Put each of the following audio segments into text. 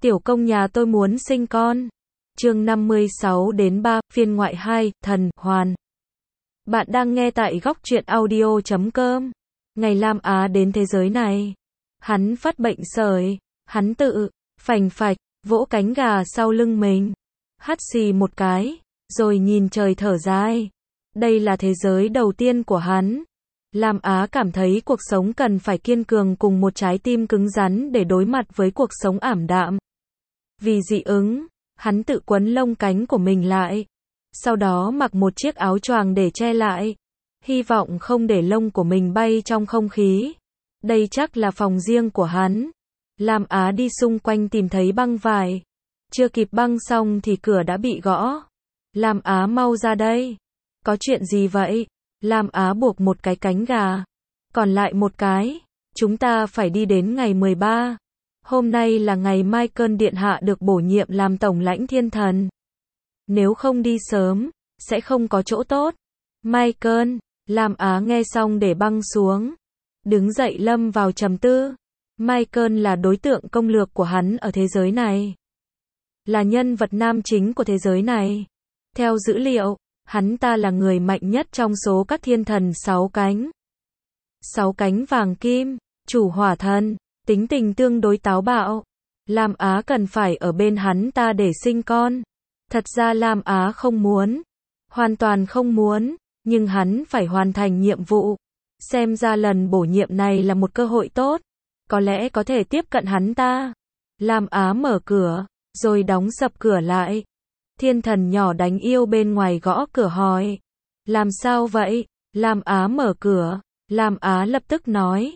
Tiểu công nhà tôi muốn sinh con. Chương 56-3, phiên ngoại 2, thần, hoàn. Bạn đang nghe tại góc truyện audio.com. Ngày Lam Á đến thế giới này, hắn phát bệnh sởi, hắn tự phành phạch, vỗ cánh gà sau lưng mình, hắt xì một cái, rồi nhìn trời thở dài. Đây là thế giới đầu tiên của hắn. Lam Á cảm thấy cuộc sống cần phải kiên cường cùng một trái tim cứng rắn để đối mặt với cuộc sống ảm đạm. Vì dị ứng, hắn tự quấn lông cánh của mình lại, sau đó mặc một chiếc áo choàng để che lại, hy vọng không để lông của mình bay trong không khí. Đây chắc là phòng riêng của hắn. Lam Á đi xung quanh tìm thấy băng vải. Chưa kịp băng xong thì cửa đã bị gõ. Lam Á mau ra đây. Có chuyện gì vậy? Lam Á buộc một cái cánh gà, còn lại một cái. Chúng ta phải đi đến ngày 13. Hôm nay là ngày Michael Điện Hạ được bổ nhiệm làm tổng lãnh thiên thần. Nếu không đi sớm, sẽ không có chỗ tốt. Michael, Lam Á nghe xong để băng xuống. Đứng dậy lâm vào trầm tư. Michael là đối tượng công lược của hắn ở thế giới này. Là nhân vật nam chính của thế giới này. Theo dữ liệu, hắn ta là người mạnh nhất trong số các thiên thần 6 cánh. 6 cánh vàng kim, chủ hỏa thần, tính tình tương đối táo bạo. Lam Á cần phải ở bên hắn ta để sinh con. Thật ra Lam Á không muốn, hoàn toàn không muốn, nhưng hắn phải hoàn thành nhiệm vụ. Xem ra lần bổ nhiệm này là một cơ hội tốt, có lẽ có thể tiếp cận hắn ta. Lam Á mở cửa, rồi đóng sập cửa lại. Thiên thần nhỏ đánh yêu bên ngoài gõ cửa hỏi. Làm sao vậy? Lam Á mở cửa. Lam Á lập tức nói.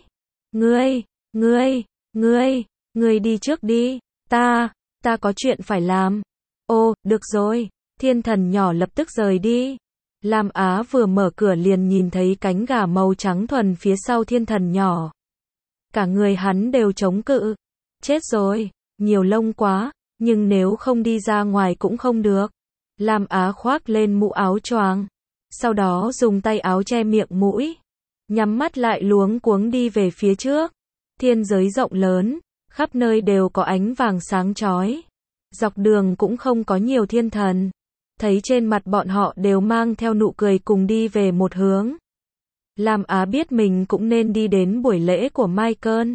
Ngươi đi trước đi. Ta có chuyện phải làm. Ô, được rồi. Thiên thần nhỏ lập tức rời đi. Lam Á vừa mở cửa liền nhìn thấy cánh gà màu trắng thuần phía sau thiên thần nhỏ. Cả người hắn đều chống cự. Chết rồi, nhiều lông quá, nhưng nếu không đi ra ngoài cũng không được. Lam Á khoác lên mũ áo choàng, sau đó dùng tay áo che miệng mũi, nhắm mắt lại luống cuống đi về phía trước. Thiên giới rộng lớn, khắp nơi đều có ánh vàng sáng chói. Dọc đường cũng không có nhiều thiên thần. Thấy trên mặt bọn họ đều mang theo nụ cười cùng đi về một hướng. Lam Á biết mình cũng nên đi đến buổi lễ của Michael.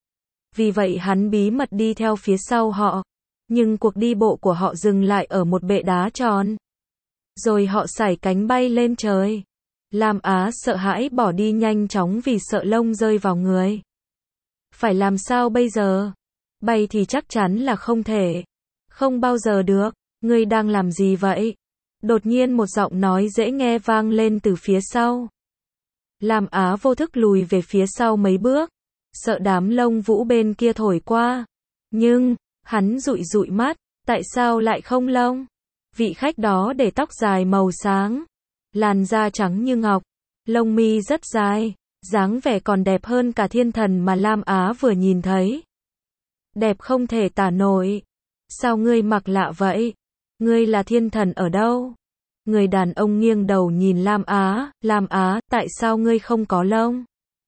Vì vậy hắn bí mật đi theo phía sau họ. Nhưng cuộc đi bộ của họ dừng lại ở một bệ đá tròn. Rồi họ sải cánh bay lên trời. Lam Á sợ hãi bỏ đi nhanh chóng vì sợ lông rơi vào người. Phải làm sao bây giờ? Bay thì chắc chắn là không thể. Không bao giờ được. Ngươi đang làm gì vậy? Đột nhiên một giọng nói dễ nghe vang lên từ phía sau. Lam Á vô thức lùi về phía sau mấy bước, sợ đám lông vũ bên kia thổi qua. Nhưng, hắn dụi dụi mắt, tại sao lại không lông? Vị khách đó để tóc dài màu sáng, làn da trắng như ngọc, lông mi rất dài, dáng vẻ còn đẹp hơn cả thiên thần mà Lam Á vừa nhìn thấy. Đẹp không thể tả nổi. Sao ngươi mặc lạ vậy? Ngươi là thiên thần ở đâu? Người đàn ông nghiêng đầu nhìn Lam Á, tại sao ngươi không có lông?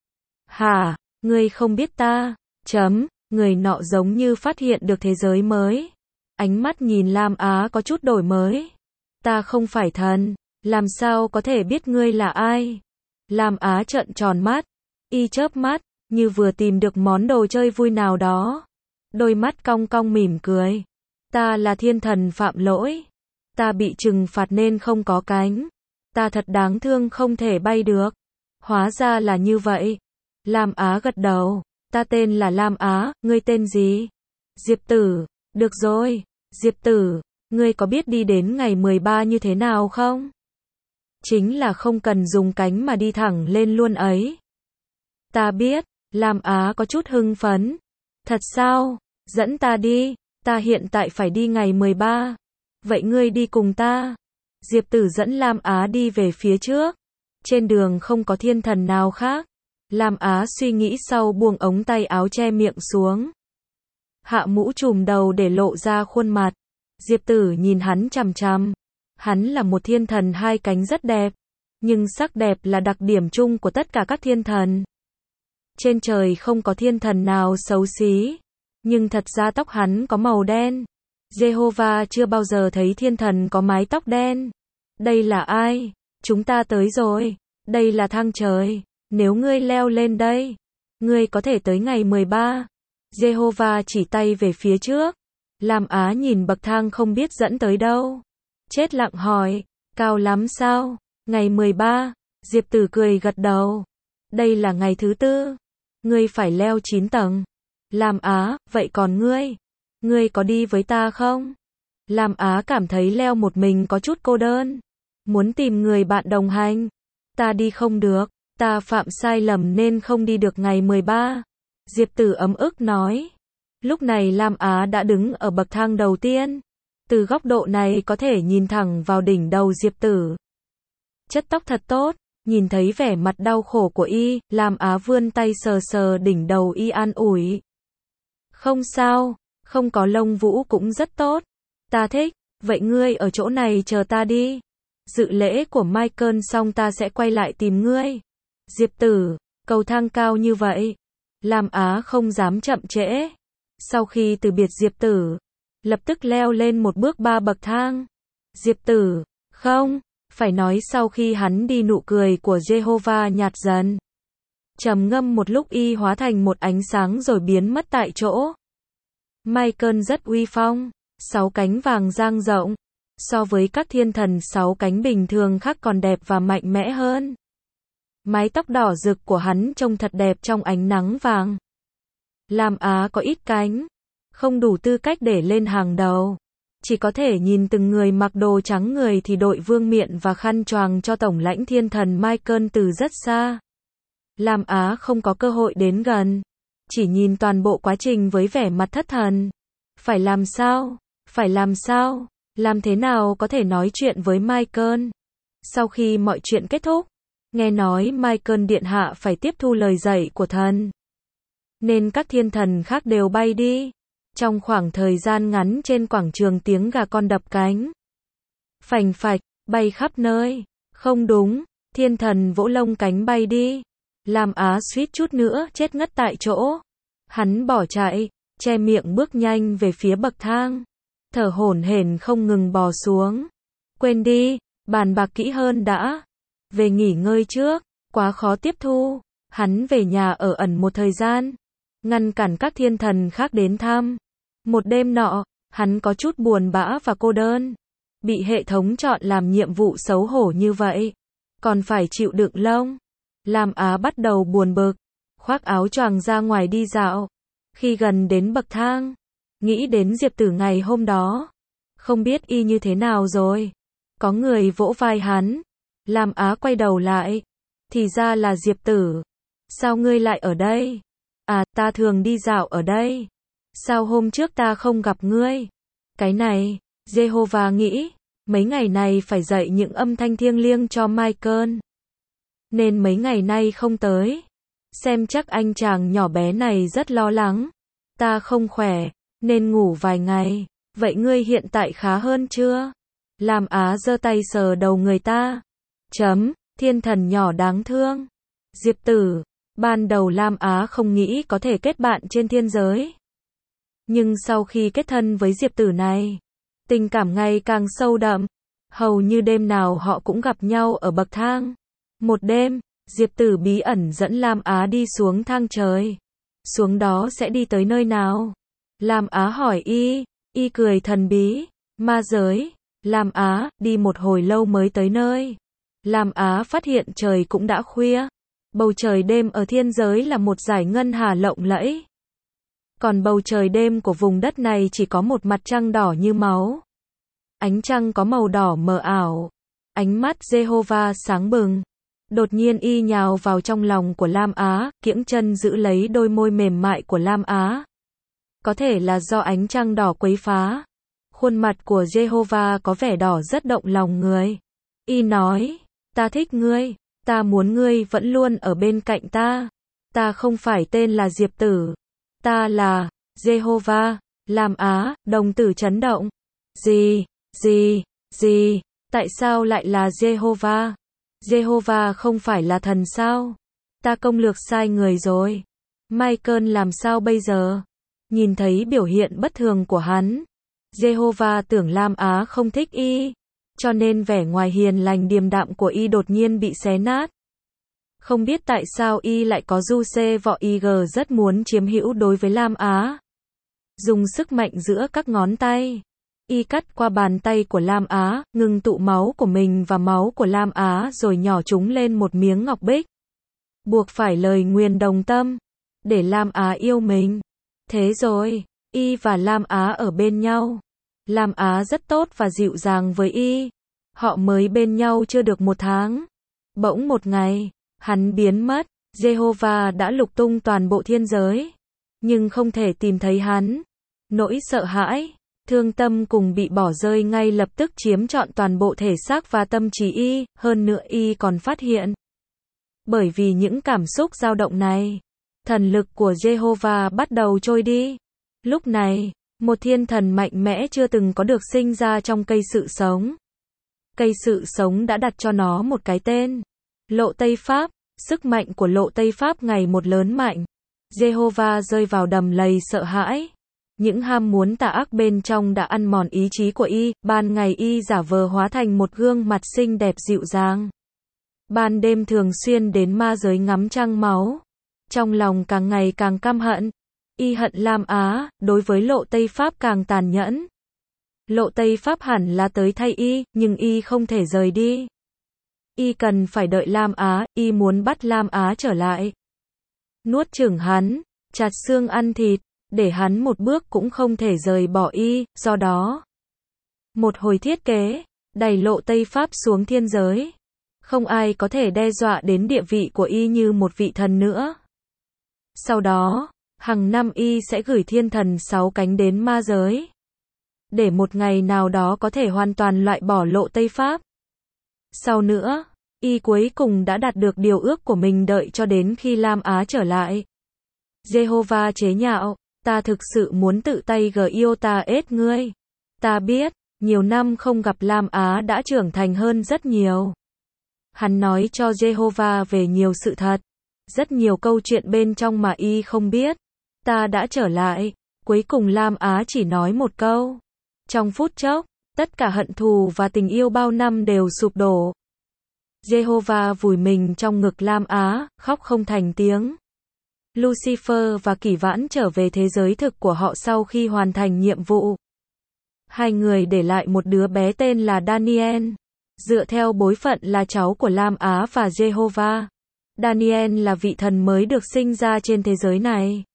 Hả, ngươi không biết ta? Người nọ giống như phát hiện được thế giới mới. Ánh mắt nhìn Lam Á có chút đổi mới. Ta không phải thần, làm sao có thể biết ngươi là ai? Lam Á trợn tròn mắt, y chớp mắt, như vừa tìm được món đồ chơi vui nào đó. Đôi mắt cong cong mỉm cười. Ta là thiên thần phạm lỗi. Ta bị trừng phạt nên không có cánh. Ta thật đáng thương không thể bay được. Hóa ra là như vậy. Lam Á gật đầu. Ta tên là Lam Á, ngươi tên gì? Diệp Tử. Được rồi, Diệp Tử, ngươi có biết đi đến ngày 13 như thế nào không? Chính là không cần dùng cánh mà đi thẳng lên luôn ấy. Ta biết. Lam Á có chút hưng phấn. Thật sao? Dẫn ta đi. Ta hiện tại phải đi ngày 13. Vậy ngươi đi cùng ta. Diệp Tử dẫn Lam Á đi về phía trước. Trên đường không có thiên thần nào khác. Lam Á suy nghĩ sau buông ống tay áo che miệng xuống. Hạ mũ trùm đầu để lộ ra khuôn mặt. Diệp Tử nhìn hắn chằm chằm. Hắn là một thiên thần hai cánh rất đẹp. Nhưng sắc đẹp là đặc điểm chung của tất cả các thiên thần. Trên trời không có thiên thần nào xấu xí. Nhưng thật ra tóc hắn có màu đen. Jehovah chưa bao giờ thấy thiên thần có mái tóc đen. Đây là ai? Chúng ta tới rồi. Đây là thang trời. Nếu ngươi leo lên đây, ngươi có thể tới ngày 13. Jehovah chỉ tay về phía trước. Lam Á nhìn bậc thang không biết dẫn tới đâu. Chết lặng hỏi, cao lắm sao? Ngày 13, Diệp Tử cười gật đầu. Đây là ngày thứ 4. Ngươi phải leo 9 tầng. Lam Á, vậy còn ngươi? Ngươi có đi với ta không? Lam Á cảm thấy leo một mình có chút cô đơn. Muốn tìm người bạn đồng hành. Ta đi không được. Ta phạm sai lầm nên không đi được ngày 13. Diệp Tử ấm ức nói. Lúc này Lam Á đã đứng ở bậc thang đầu tiên. Từ góc độ này có thể nhìn thẳng vào đỉnh đầu Diệp Tử. Chất tóc thật tốt. Nhìn thấy vẻ mặt đau khổ của y, Lam Á vươn tay sờ sờ đỉnh đầu y an ủi. Không sao, không có lông vũ cũng rất tốt. Ta thích, vậy ngươi ở chỗ này chờ ta đi. Dự lễ của Michael xong ta sẽ quay lại tìm ngươi. Diệp Tử, cầu thang cao như vậy. Lam Á không dám chậm trễ. Sau khi từ biệt Diệp Tử, lập tức leo lên một bước 3 bậc thang. Diệp Tử, không, phải nói sau khi hắn đi nụ cười của Jehovah nhạt dần. Trầm ngâm một lúc y hóa thành một ánh sáng rồi biến mất tại chỗ. Michael rất uy phong, 6 cánh vàng dang rộng. So với các thiên thần 6 cánh bình thường khác còn đẹp và mạnh mẽ hơn. Mái tóc đỏ rực của hắn trông thật đẹp trong ánh nắng vàng. Lam Á có ít cánh, không đủ tư cách để lên hàng đầu. Chỉ có thể nhìn từng người mặc đồ trắng người thì đội vương miện và khăn choàng cho tổng lãnh thiên thần Michael từ rất xa. Lam Á không có cơ hội đến gần, chỉ nhìn toàn bộ quá trình với vẻ mặt thất thần. Phải làm sao? Phải làm sao? Làm thế nào có thể nói chuyện với Michael? Sau khi mọi chuyện kết thúc, nghe nói Michael điện hạ phải tiếp thu lời dạy của thần. Nên các thiên thần khác đều bay đi. Trong khoảng thời gian ngắn trên quảng trường tiếng gà con đập cánh. Phành phạch, bay khắp nơi. Không đúng, thiên thần vỗ lông cánh bay đi. Lam Á suýt chút nữa chết ngất tại chỗ. Hắn bỏ chạy, che miệng bước nhanh về phía bậc thang. Thở hổn hển không ngừng bò xuống. Quên đi, bàn bạc kỹ hơn đã. Về nghỉ ngơi trước, quá khó tiếp thu. Hắn về nhà ở ẩn một thời gian, ngăn cản các thiên thần khác đến thăm. Một đêm nọ, hắn có chút buồn bã và cô đơn. Bị hệ thống chọn làm nhiệm vụ xấu hổ như vậy, còn phải chịu đựng lông. Lam Á bắt đầu buồn bực, khoác áo choàng ra ngoài đi dạo. Khi gần đến bậc thang, nghĩ đến Diệp Tử ngày hôm đó. Không biết y như thế nào rồi. Có người vỗ vai hắn. Lam Á quay đầu lại. Thì ra là Diệp Tử. Sao ngươi lại ở đây? À, ta thường đi dạo ở đây. Sao hôm trước ta không gặp ngươi? Cái này, Jehovah nghĩ, mấy ngày này phải dạy những âm thanh thiêng liêng cho Michael. Nên mấy ngày nay không tới. Xem chắc anh chàng nhỏ bé này rất lo lắng. Ta không khỏe, nên ngủ vài ngày. Vậy ngươi hiện tại khá hơn chưa? Lam Á giơ tay sờ đầu người ta. Thiên thần nhỏ đáng thương. Diệp Tử, ban đầu Lam Á không nghĩ có thể kết bạn trên thiên giới. Nhưng sau khi kết thân với Diệp Tử này, tình cảm ngày càng sâu đậm. Hầu như đêm nào họ cũng gặp nhau ở bậc thang. Một đêm, Diệp Tử bí ẩn dẫn Lam Á đi xuống thang trời. Xuống đó sẽ đi tới nơi nào? Lam Á hỏi y cười thần bí. Ma giới. Lam Á đi một hồi lâu mới tới nơi. Lam Á phát hiện trời cũng đã khuya. Bầu trời đêm ở thiên giới là một dải ngân hà lộng lẫy. Còn bầu trời đêm của vùng đất này chỉ có một mặt trăng đỏ như máu. Ánh trăng có màu đỏ mờ ảo. Ánh mắt Jehovah sáng bừng. Đột nhiên y nhào vào trong lòng của Lam Á, kiễng chân giữ lấy đôi môi mềm mại của Lam Á. Có thể là do ánh trăng đỏ quấy phá. Khuôn mặt của Jehovah có vẻ đỏ rất động lòng người. Y nói, ta thích ngươi, ta muốn ngươi vẫn luôn ở bên cạnh ta. Ta không phải tên là Diệp Tử. Ta là Jehovah. Lam Á, đồng tử chấn động. Gì, tại sao lại là Jehovah? Jehovah không phải là thần sao? Ta công lược sai người rồi. Michael làm sao bây giờ? Nhìn thấy biểu hiện bất thường của hắn, Jehovah tưởng Lam Á không thích y, cho nên vẻ ngoài hiền lành điềm đạm của y đột nhiên bị xé nát. Không biết tại sao y lại có du xê vọ ig rất muốn chiếm hữu đối với Lam Á. Dùng sức mạnh giữa các ngón tay, y cắt qua bàn tay của Lam Á, ngừng tụ máu của mình và máu của Lam Á rồi nhỏ chúng lên một miếng ngọc bích. Buộc phải lời nguyền đồng tâm, để Lam Á yêu mình. Thế rồi, y và Lam Á ở bên nhau. Lam Á rất tốt và dịu dàng với y. Họ mới bên nhau chưa được 1 tháng. Bỗng một ngày, hắn biến mất. Jehovah đã lục tung toàn bộ thiên giới, nhưng không thể tìm thấy hắn. Nỗi sợ hãi, thương tâm cùng bị bỏ rơi ngay lập tức chiếm trọn toàn bộ thể xác và tâm trí y, hơn nữa y còn phát hiện. Bởi vì những cảm xúc dao động này, thần lực của Jehovah bắt đầu trôi đi. Lúc này, một thiên thần mạnh mẽ chưa từng có được sinh ra trong cây sự sống. Cây sự sống đã đặt cho nó một cái tên. Lộ Tây Pháp. Sức mạnh của Lộ Tây Pháp ngày một lớn mạnh. Jehovah rơi vào đầm lầy sợ hãi. Những ham muốn tà ác bên trong đã ăn mòn ý chí của y. Ban ngày y giả vờ hóa thành một gương mặt xinh đẹp dịu dàng. Ban đêm thường xuyên đến ma giới ngắm trăng máu. Trong lòng càng ngày càng căm hận. Y hận Lam Á, đối với Lộ Tây Pháp càng tàn nhẫn. Lộ Tây Pháp hẳn là tới thay y, nhưng y không thể rời đi. Y cần phải đợi Lam Á, y muốn bắt Lam Á trở lại. Nuốt chửng hắn, chặt xương ăn thịt, để hắn một bước cũng không thể rời bỏ y, do đó. Một hồi thiết kế, đẩy Lộ Tây Pháp xuống thiên giới. Không ai có thể đe dọa đến địa vị của y như một vị thần nữa. Sau đó, hàng năm y sẽ gửi thiên thần 6 cánh đến ma giới. Để một ngày nào đó có thể hoàn toàn loại bỏ Lộ Tây Pháp. Sau nữa, y cuối cùng đã đạt được điều ước của mình đợi cho đến khi Lam Á trở lại. Jehovah chế nhạo, ta thực sự muốn tự tay yêu ta ết ngươi. Ta biết, nhiều năm không gặp Lam Á đã trưởng thành hơn rất nhiều. Hắn nói cho Jehovah về nhiều sự thật. Rất nhiều câu chuyện bên trong mà y không biết. Ta đã trở lại. Cuối cùng Lam Á chỉ nói một câu. Trong phút chốc, tất cả hận thù và tình yêu bao năm đều sụp đổ. Jehovah vùi mình trong ngực Lam Á, khóc không thành tiếng. Lucifer và Kỷ Vãn trở về thế giới thực của họ sau khi hoàn thành nhiệm vụ. Hai người để lại một đứa bé tên là Daniel. Dựa theo bối phận là cháu của Lam Á và Jehovah. Daniel là vị thần mới được sinh ra trên thế giới này.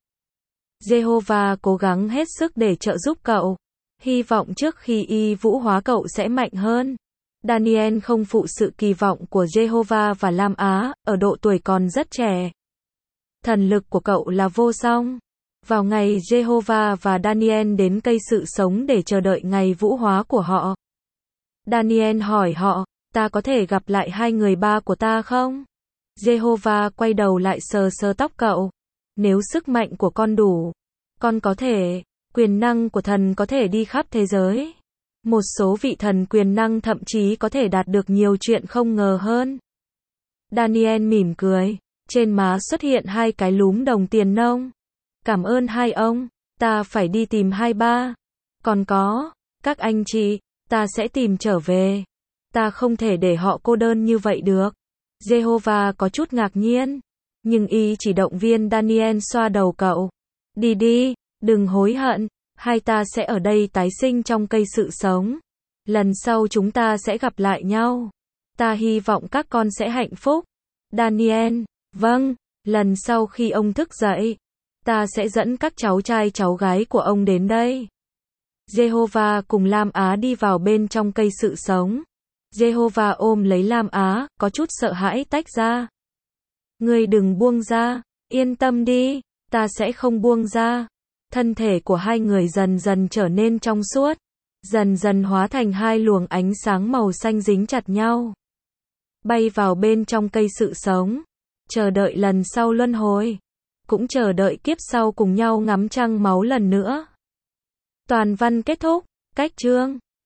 Jehovah cố gắng hết sức để trợ giúp cậu. Hy vọng trước khi y vũ hóa cậu sẽ mạnh hơn. Daniel không phụ sự kỳ vọng của Jehovah và Lam Á, ở độ tuổi còn rất trẻ. Thần lực của cậu là vô song. Vào ngày Jehovah và Daniel đến cây sự sống để chờ đợi ngày vũ hóa của họ. Daniel hỏi họ, ta có thể gặp lại hai người ba của ta không? Jehovah quay đầu lại sờ sờ tóc cậu. Nếu sức mạnh của con đủ, con có thể, quyền năng của thần có thể đi khắp thế giới. Một số vị thần quyền năng thậm chí có thể đạt được nhiều chuyện không ngờ hơn. Daniel mỉm cười, trên má xuất hiện 2 cái lúm đồng tiền nông. Cảm ơn hai ông, ta phải đi tìm hai ba. Còn có, các anh chị, ta sẽ tìm trở về. Ta không thể để họ cô đơn như vậy được. Jehovah có chút ngạc nhiên, nhưng y chỉ động viên Daniel xoa đầu cậu. Đi đi, đừng hối hận, hai ta sẽ ở đây tái sinh trong cây sự sống. Lần sau chúng ta sẽ gặp lại nhau. Ta hy vọng các con sẽ hạnh phúc. Daniel, vâng, lần sau khi ông thức dậy, ta sẽ dẫn các cháu trai cháu gái của ông đến đây. Jehovah cùng Lam Á đi vào bên trong cây sự sống. Jehovah ôm lấy Lam Á, có chút sợ hãi tách ra. Ngươi đừng buông ra, yên tâm đi, ta sẽ không buông ra. Thân thể của hai người dần dần trở nên trong suốt, dần dần hóa thành 2 luồng ánh sáng màu xanh dính chặt nhau. Bay vào bên trong cây sự sống, chờ đợi lần sau luân hồi, cũng chờ đợi kiếp sau cùng nhau ngắm trăng máu lần nữa. Toàn văn kết thúc, cách chương.